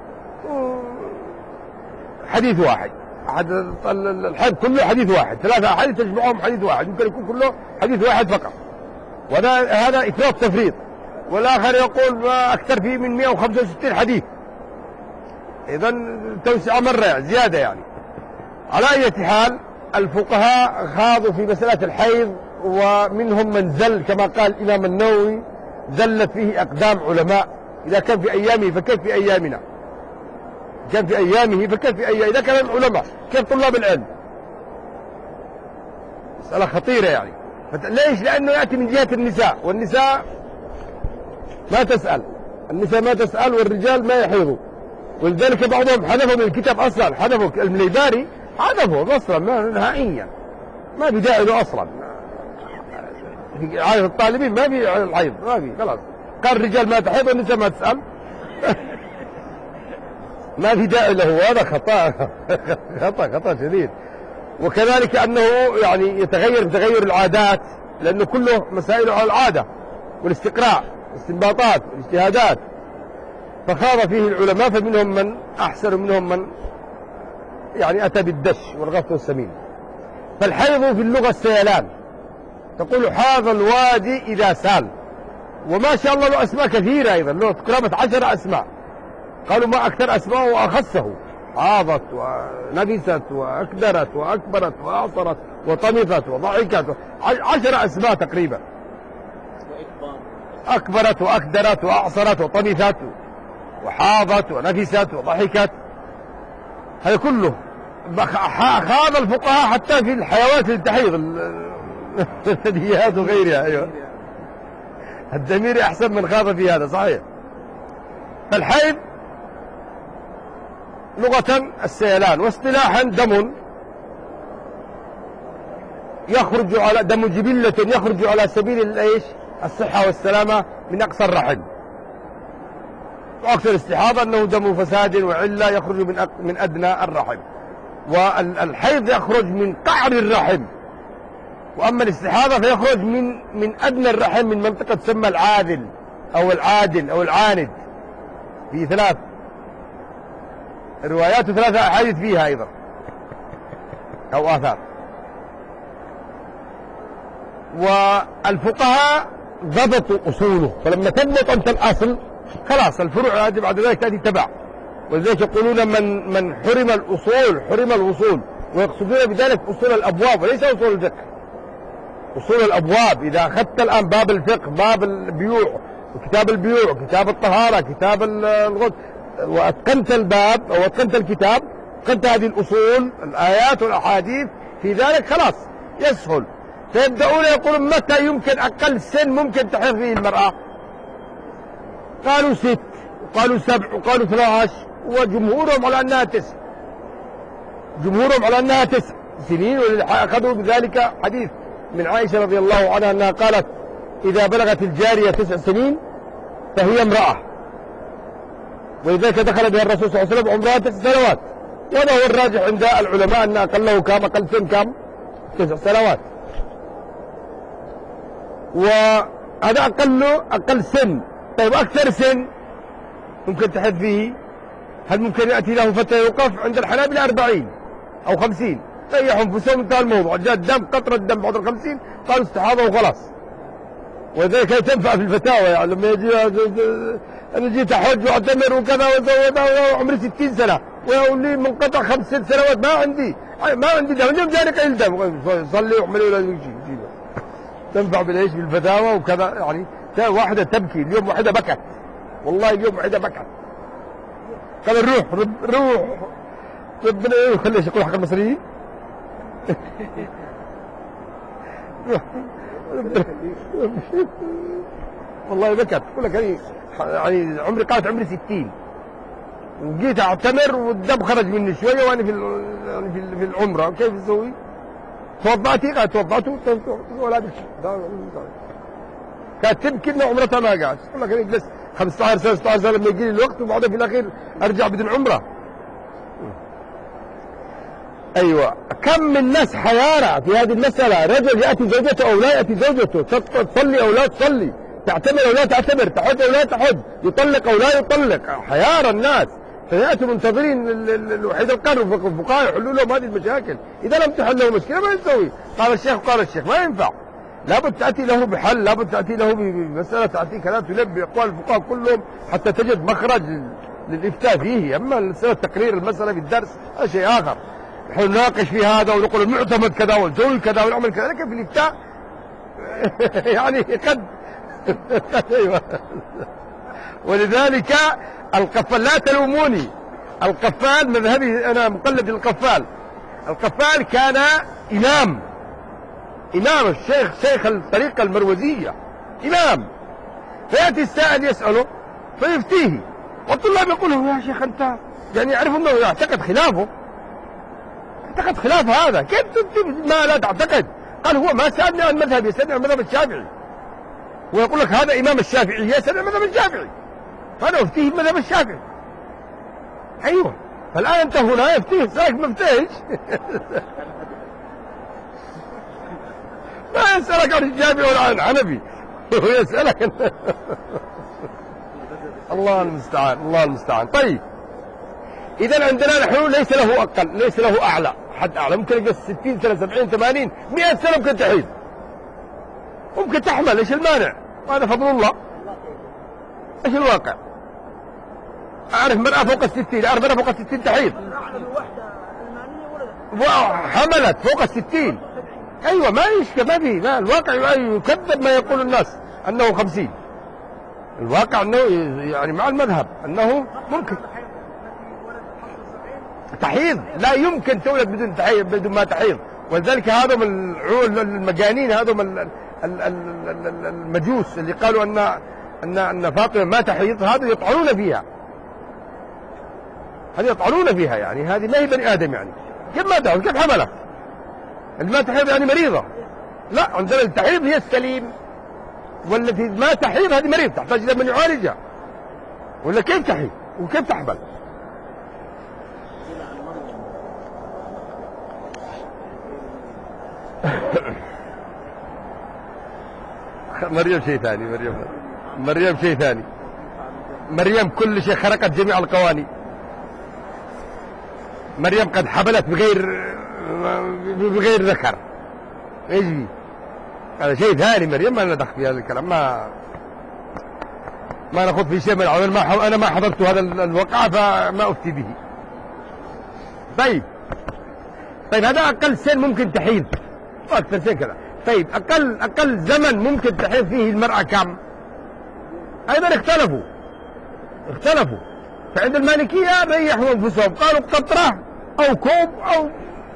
حديث واحد الحديث كله حديث واحد، ثلاثة أحاديث تجمعهم حديث واحد، يمكن يكون كله حديث واحد فقط، وهذا هذا إفراط تفريط. والآخر يقول ما أكثر فيه من مئة وخمسة وستين حديث، إذا توسعة مرة يعني زيادة يعني. على أي حال الفقهاء خاضوا في مسألة الحيض ومنهم من زل كما قال الإمام النووي زلت فيه أقدام علماء. إذا كان في أيامه فكيف في أيامنا؟ كان في أيامه فكيف في أيامه؟ إذا كان العلماء كيف طلاب العلم؟ مسألة خطيرة يعني. ليش؟ لأنه يأتي من جهة النساء، والنساء ما تسأل، النساء ما تسأل والرجال ما يحيضوا. ولذلك بعضهم حذفوا من الكتاب أصلا، حذفوا المليباري حذفوا أصلا نهائيا، ما في داعي له أصلا. في عادة الطالبين ما في الحيض، ما في خلاص. قال الرجال ما تحيض والنساء ما تسأل ما في داعي له. هذا خطأ خطأ خطأ شديد. وكذلك أنه يعني يتغير بتغير العادات، لأنه كله مسائل على العادة والاستقراء الاستنباطات والاجتهادات. فخاض فيه العلماء فمنهم من أحسن ومنهم من يعني أتى بالدش والغث والسمين. فالحيض في اللغة السيلان، تقول حاض الوادي إذا سال. وما شاء الله له أسماء كثيرة أيضا، له قرابة عشر أسماء. قالوا ما أكثر أسماءه وأخصه، حاضت ونفست وأكدرت وأكبرت وأعصرت وطمثت وضحكت، عشر أسماء تقريبا. أكبرت وأكدرت وأعصرت وطمثت وحاضت ونفست وضحكت، هذا كله خاض الفقهاء حتى في الحيوانات اللي تحيض الثدييات وغيرها. أيوة الدميري أحسن من خاض في هذا صحيح. فالحيض لغة السيلان، واصطلاحا دم يخرج على دم جبلة يخرج على سبيل الايش الصحة والسلامة من أقصى الرحم. وأكثر استحاضة أنه دم فساد وعلة يخرج من من أدنى الرحم. والحيض يخرج من قعر الرحم وأما الاستحاضة فيخرج من من أدنى الرحم من منطقة تسمى العادل أو العادل أو العاند. في ثلاث روايات وثلاثة أحاديث فيها أيضا أو آثار. والفقهاء ضبطوا أصوله، فلما تضبط أنت الأصل خلاص الفروع هذه بعد ذلك تأتي تبع. ولذلك يقولون من من حرم الأصول حرم الوصول، ويقصدون بذلك أصول الأبواب وليس أصول الفقه. أصول الأبواب إذا أخذت الآن باب الفقه، باب البيوع، كتاب البيوع، كتاب الطهارة، كتاب الغسل، وأتقنت الباب أو أتقنت الكتاب، أتقنت هذه الأصول الآيات والأحاديث في ذلك خلاص يسهل. فيبدأون يقولون متى يمكن أقل سن ممكن تحيض فيه المرأة؟ قالوا ست، وقالوا سبع، وقالوا ثلاث عشر، وجمهورهم على أنها تسع. جمهورهم على أنها تسع سنين، وأخذوا بذلك حديث من عائشة رضي الله عنها أنها قالت إذا بلغت الجارية تسع سنين فهي امرأة، ولذلك دخل بها الرسول صلى الله عليه وسلم عمرها تسع سنوات. وهذا هو الراجح عند العلماء أن أقله كم؟ أقل سن كم؟ تسع سنوات. وهذا أقل أقل سن. طيب أكثر سن ممكن تحد فيه، هل ممكن يأتي له فتى يوقف؟ عند الحنابلة أربعين أو خمسين، ريحوا أنفسهم انتهى الموضوع. جاء الدم قطرة الدم بعد الخمسين قالوا استحاضة وخلاص. وذلك تنفع في الفتاوى، يعني لما يجي أنا جيت أحج وأعتمر وكذا وكذا وعمري ستين سنة ويقول لي منقطع خمس ست سنوات ما عندي ما عندي دم، اليوم جاني قليل دم، صلي واعملي ولا شيء. تنفع بالإيش؟ بالفتاوى وكذا. يعني واحدة تبكي اليوم، واحدة بكت والله اليوم، واحدة بكت قال الروح روح ربنا يخلي ايش يقول حق المصريين والله بكت. يقول لك يعني يعني عمري قالت عمري ستين وجيت اعتمر والدم خرج مني شويه وانا في يعني في, في العمره، كيف اسوي؟ توضأتي؟ قالت توضأت ولا بشيء. كانت تبكي ان عمرتها ما قعدت. يقول لك يعني بس خمسة عشر سنه ستة عشر سنه لما يجي لي الوقت وبعدين في الاخير ارجع بدون عمره. ايوه، كم من ناس حيارى في هذه المساله. رجل ياتي زوجته او لا ياتي زوجته، تصلي او لا تصلي، تعتمر او لا تعتمر، تحج او لا تحج، يطلق او لا يطلق، حيارى الناس. فياتوا منتظرين الوحيد القرن الفقهاء يحلوا لهم هذه المشاكل. اذا لم تحل له مشكله ما يسوي. قال الشيخ قال الشيخ ما ينفع، لابد تاتي له بحل، لابد تاتي له بمساله، تاتي كلام تلبي اقوال الفقهاء كلهم حتى تجد مخرج للافتاء فيه. اما مساله تقرير المساله في الدرس هذا شيء اخر. نحن نناقش في هذا ونقول المعتمد كذا والجوي كذا ونعمل كذا، لكن في الافتاء يعني قد ايوه. ولذلك القفال، لا تلوموني، القفال مذهبي انا مقلد للقفال. القفال كان امام امام الشيخ شيخ الطريقه المروزيه امام. فياتي السائل يساله فيفتيه، والطلاب يقولوا يا شيخ انت يعني يعرف انه يعتقد خلافه، اعتقد خلاف هذا، كيف ما لا تعتقد؟ قال هو ما سألني عن مذهب، يسألني عن مذهب الشافعي، ويقول لك هذا إمام الشافعي يسألني عن مذهب الشافعي، فأنا أفتيه بمذهب الشافعي. أيوه، فالآن أنت هنا يفتيه سألك ما افتيش ما يسألك عن الشافعي ولا عن الحنفي، هو يسألك الله المستعان، الله المستعان. طيب إذا عندنا نحن ليس له أقل، ليس له أعلى، حد أعلى. ممكن يجلس ستين سنة، سبعين، ثمانين، مئة سنة ممكن تحيض، ممكن تحمل، إيش المانع؟ هذا فضل الله. إيش الواقع؟ أعرف مرأة فوق الستين، أعرف مرأة فوق الستين تحيض، حملت فوق الستين. أيوة ما يشكى، ما فيه، ما الواقع يكذب ما يقول الناس أنه خمسين. الواقع أنه يعني مع المذهب أنه ممكن تحيض، لا يمكن تولد بدون تحيض، بدون ما تحيض. ولذلك هذا من المجانين، هذا من المجوس اللي قالوا ان ان ان فاطمه ما تحيض، هذا يطعنون فيها، هذه يطعنون فيها، يعني هذه ما هي بني ادم، يعني كيف ما تحيض؟ كيف حملت؟ اللي ما تحيض يعني مريضه. لا، عندنا التحيض هي السليم، والتي ما تحيض هذه مريض تحتاج الى من يعالجها. ولا كيف تحيض وكيف تحمل؟ مريم شيء ثاني. مريم مريم شيء ثاني. مريم كل شيء خرقت جميع القوانين. مريم قد حبلت بغير بغير ذكر. ايش هذا شيء ثاني. مريم ما ندخل في هذا الكلام، ما ما نخوض في شيء من العلم. ما انا ما حضرت هذا الوقعة فما افتي به. طيب طيب هذا اقل سن ممكن تحيض، اكثر سن كذا. طيب اقل اقل زمن ممكن تحيض فيه المرأة كم؟ ايضا اختلفوا اختلفوا فعند المالكية ريحوا انفسهم، قالوا قطرة او كوب او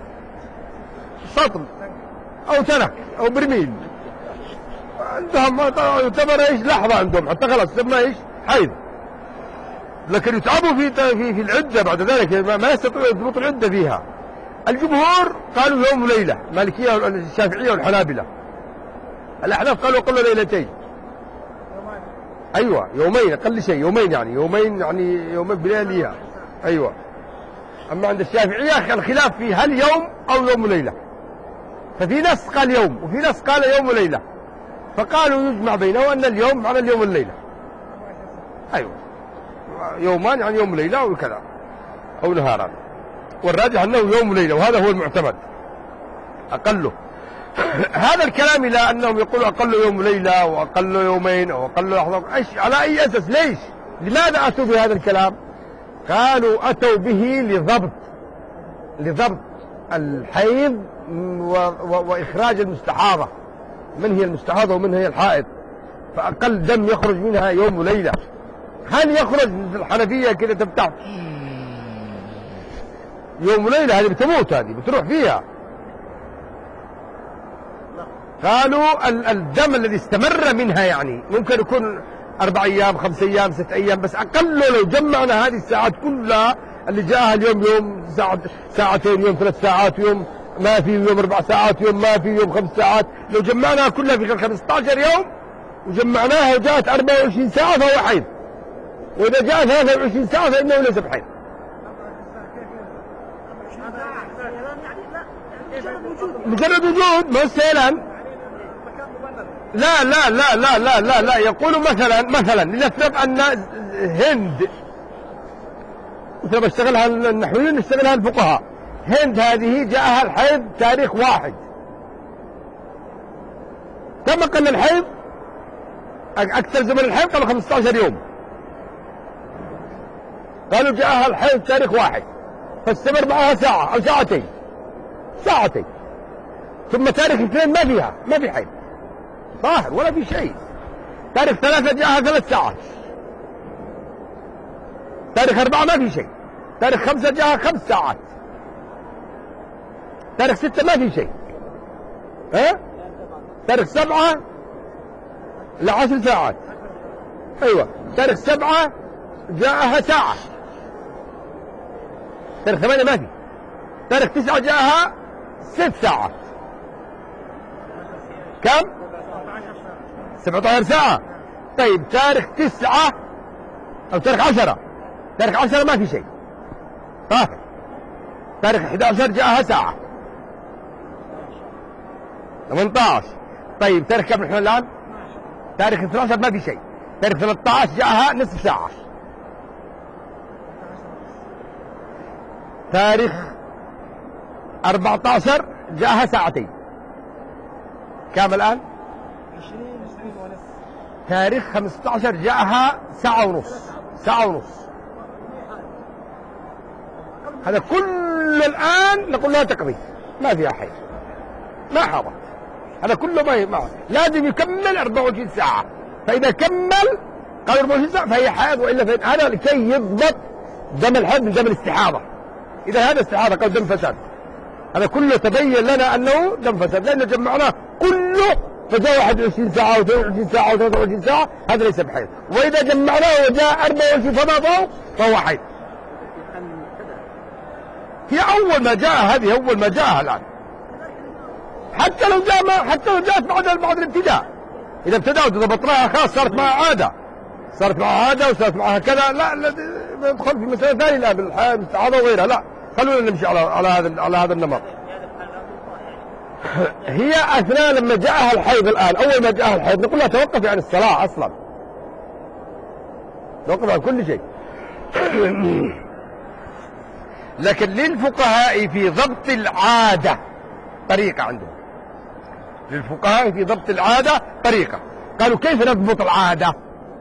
سطل او تنك او برميل. عندهم يعتبر ايش لحظة عندهم حتى خلاص تسمى ايش حيض. لكن يتعبوا في في في العدة بعد ذلك، ما يستطيعوا يضبطوا العدة فيها. الجمهور قالوا يوم وليلة، المالكية والشافعية والحنابلة. الأحناف قالوا أقل ليلتين. أيوة يومين أقل شيء، يومين يعني يومين يعني يومين بلياليها. أيوة. أما عند الشافعية الخلاف في هل يوم أو يوم وليلة. ففي ناس قال يوم وفي ناس قال يوم وليلة، فقالوا يجمع بينه أن اليوم على اليوم والليلة. أيوة يومان يعني يوم وليلة وكذا أو نهاران، والراجح أنه يوم وليلة وهذا هو المعتمد أقله. هذا الكلام إلى أنهم يقولوا أقل يوم وليلة وأقل يومين أو أقل لحظة، إيش على أي أساس؟ ليش؟ لماذا أتوا بهذا الكلام؟ قالوا أتوا به لضبط لضبط الحيض وإخراج المستحاضة، من هي المستحاضة ومن هي الحائض، فأقل دم يخرج منها يوم وليلة. هل يخرج في الحنفية كده تفتح يوم وليلة؟ هذه بتموت، هذه بتروح فيها. قالوا الدم الذي استمر منها يعني ممكن يكون أربع أيام خمس أيام ست أيام، بس أقل لو جمعنا هذه الساعات كلها اللي جاءها اليوم يوم ساعة ساعتين، يوم ثلاث ساعات، يوم ما في، يوم أربع ساعات، يوم ما في، يوم خمس ساعات، لو جمعناها كلها في خمسة عشر يوم وجمعناها وجاءت أربعة وعشرين ساعة فهو حيض، وإذا جاء ثلاثة وعشرين ساعة فإنه ليس بحيض. مجرد وجود ما استهلال. لا لا لا لا لا لا لا يقولوا مثلا مثلا لنفرض أن هند، مثل ما اشتغلها النحويين اشتغلها الفقهاء، هند هذه جاءها الحيض تاريخ واحد، كم قل الحيض؟ أكثر زمن الحيض قالوا خمسة عشر يوم، قالوا جاءها الحيض تاريخ واحد فاستمر معها ساعة أو ساعتين ساعتين، ثم تاريخ اثنين ما فيها ما في حيض ظاهر ولا في شيء، تاريخ ثلاثة جاءها ثلاث ساعات، تاريخ أربعة ما في شيء، تاريخ خمسة جاءها خمس ساعات، تاريخ ستة ما في شيء، ها؟ تاريخ سبعة لعشر ساعات، أيوة تاريخ سبعة جاءها ساعة، تاريخ ثمانية ما في، تاريخ تسعة جاءها ست ساعات، كم؟ سبعة عشر ساعة. طيب تاريخ تسعة أو تاريخ عشرة، تاريخ عشرة ما في شيء طاهر، تاريخ أحد عشر جاءها ساعة، ثمانية عشر. طيب تاريخ كم نحن الآن؟ تاريخ اثني عشر ما في شيء، تاريخ ثلاثة عشر جاءها نصف ساعة، تاريخ أربعة عشر جاءها ساعتين، كم الآن؟ تاريخ خمسة عشر جاءها ساعة ونص ساعة ونص. هذا كل الآن نقول لها تقضي ما فيها حيض ما حاضت، هذا كله ما ما لازم يكمل أربعة وعشرين ساعة، فإذا كمل قال أربعة وعشرين ساعة فهي حائض، وإلا فإن هذا لكي يضبط دم الحيض من دم الاستحاضة. إذا هذا استحاضة قال دم فساد، هذا كله تبين لنا أنه دم فساد، لأنه جمعناه كله فجاء واحد وعشرين ساعة وثلاثة وعشرين ساعة وثلاثة وعشرين ساعة، هذا ليس بحيض. وإذا جمعناه وجاء أربعة وعشرين فما فوق فهو حيض. هي أول ما جاء، هذه أول ما جاء الآن، حتى لو جاء ما حتى لو جاءت بعد بعد الابتداء، إذا ابتدأت وضبطناها خلاص صارت معها عادة، صارت معها عادة وصارت معها كذا، لا لا ندخل في مسألة ثانية الآن بالحياة المستحاضة وغيرها، لا خلونا نمشي على على هذا على هذا النمط. هي أثناء لما جاءها الحيض الآن، أول ما جاءها الحيض نقول لها توقفي عن الصلاة أصلا، توقف عن كل شيء. لكن للفقهاء في ضبط العادة طريقة عندهم، للفقهاء في ضبط العادة طريقة. قالوا كيف نضبط العادة؟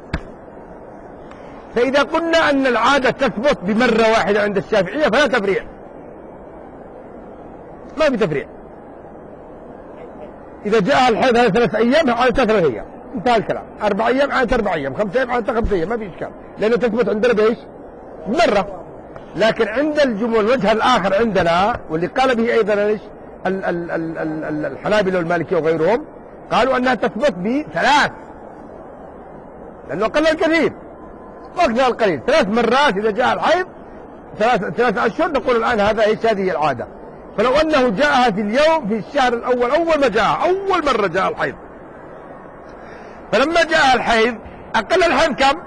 فإذا قلنا أن العادة تثبت بمرة واحدة عند الشافعية فلا تفريع، ما في تفريع. إذا جاء الحيض هذا ثلاث أيام عادة ثلاث أيام، انتهى الكلام. أربع أيام عادة أربع أيام، خمس أيام عادة خمس أيام، ما في إشكال، لأنه تثبت عندنا بإيش؟ مرة. لكن عند الجمهور الوجه الآخر عندنا واللي قال به أيضا إيش؟ الحنابلة والمالكية وغيرهم قالوا أنها تثبت بثلاث، لأنه أقل الكثير وأكثر القليل، ثلاث مرات إذا جاء الحيض ثلاث ثلاث أشهر نقول الآن هذا إيش؟ هذه العادة. فلو أنه جاءها في اليوم في الشهر الأول أول ما جاء أول مرة جاء الحيض، فلما جاء الحيض أقل الحيض كم؟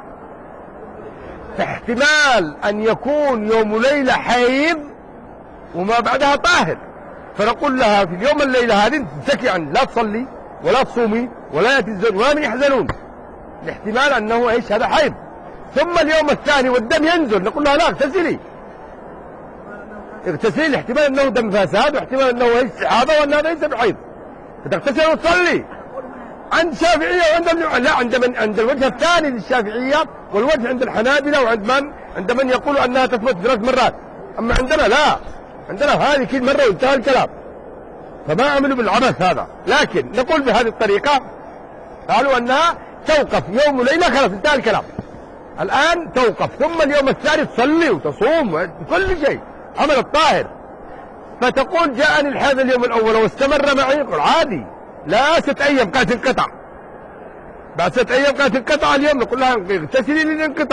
فاحتمال أن يكون يوم وليلة حيض وما بعدها طاهر، فنقول لها في اليوم الليلة هذه تمسكي عنه، لا تصلي ولا تصومي ولا يتزن ولا من يحزنون، الاحتمال أنه إيش؟ هذا حيض. ثم اليوم الثاني والدم ينزل نقول لها لا اغتسلي، اغتسلي، الاحتمال أنه دم فساد واحتمال أنه إيش؟ استحاضة وأن هذا ليس بحيض، فتغتسل وتصلي. عند الشافعية وعند من... لا عند من... عند الوجه الثاني للشافعية والوجه عند الحنابلة وعند من؟ عند من يقول أنها تثبت ثلاث مرات. أما عندنا لا، عندنا هذه كل مرة وانتهى الكلام، فما عملوا بالعبث هذا. لكن نقول بهذه الطريقة، قالوا أنها توقف يوم وليلة خلاص انتهى الكلام، الآن توقف، ثم اليوم الثاني تصلي وتصوم وكل شيء عمل الطاهر. فتقول جاءني الحيض اليوم الأول واستمر معي، يقول عادي، لا ست أيام قالت انقطع، بعد ست أيام قالت انقطع اليوم نقول لها اغتسلي للانقطاع،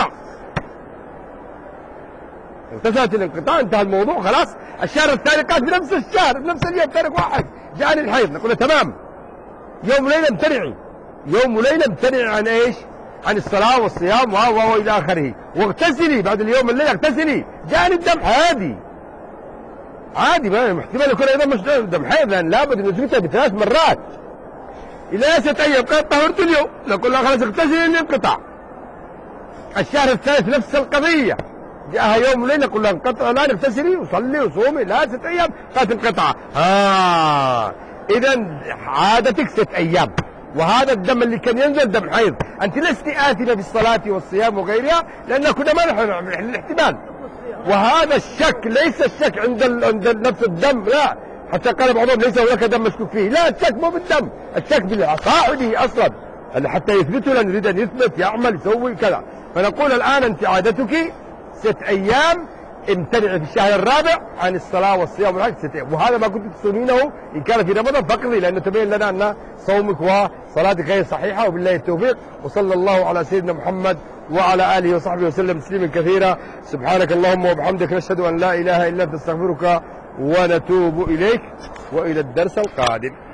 اغتسلت الانقطاع انتهى الموضوع خلاص. الشهر الثاني قالت في نفس الشهر في نفس اليوم تاريخ واحد جاءني الحيض، نقول لها تمام، يوم وليلة امتنعي، يوم وليلة امتنعي عن ايش؟ عن الصلاة والصيام و إلى آخره، واغتسلي بعد اليوم الليلة اغتسلي، جاءني الدم عادي عادي، ما احتمال يكون ايضا مش دم حيض، لان لابد ان يثبتها بثلاث مرات. الى ست ايام قالت طهرت اليوم نقول لها خلاص اغتسلي للانقطاع. الشهر الثالث نفس القضيه، جاءها يوم وليله نقول لها انقطع الان اغتسلي وصلي وصومي، لا ست ايام قالت انقطع. اه اذا عادتك ست ايام، وهذا الدم اللي كان ينزل دم حيض، انت لست آثمة بالصلاه والصيام وغيرها لان كنا ما نحن الاحتمال. وهذا الشك ليس الشك عند ال... عند نفس الدم، لا، حتى قال بعضهم ليس هناك دم مشكوك فيه، لا، الشك مو بالدم، الشك بصاحبه اصلا، حتى يثبته لن يريد ان يثبت يعمل يسوي كذا. فنقول الان انت عادتك ست ايام، امتنعي في الشهر الرابع عن الصلاه والصيام والحج ست ايام، وهذا ما كنت تصومينه ان كان في رمضان فاقضي، لانه تبين لنا ان صومك وصلاتك غير صحيحه. وبالله التوفيق، وصلى الله على سيدنا محمد وعلى آله وصحبه وسلم تسليما كثيرا. سبحانك اللهم وبحمدك، نشهد أن لا إله إلا أنت، نستغفرك ونتوب إليك، وإلى الدرس القادم.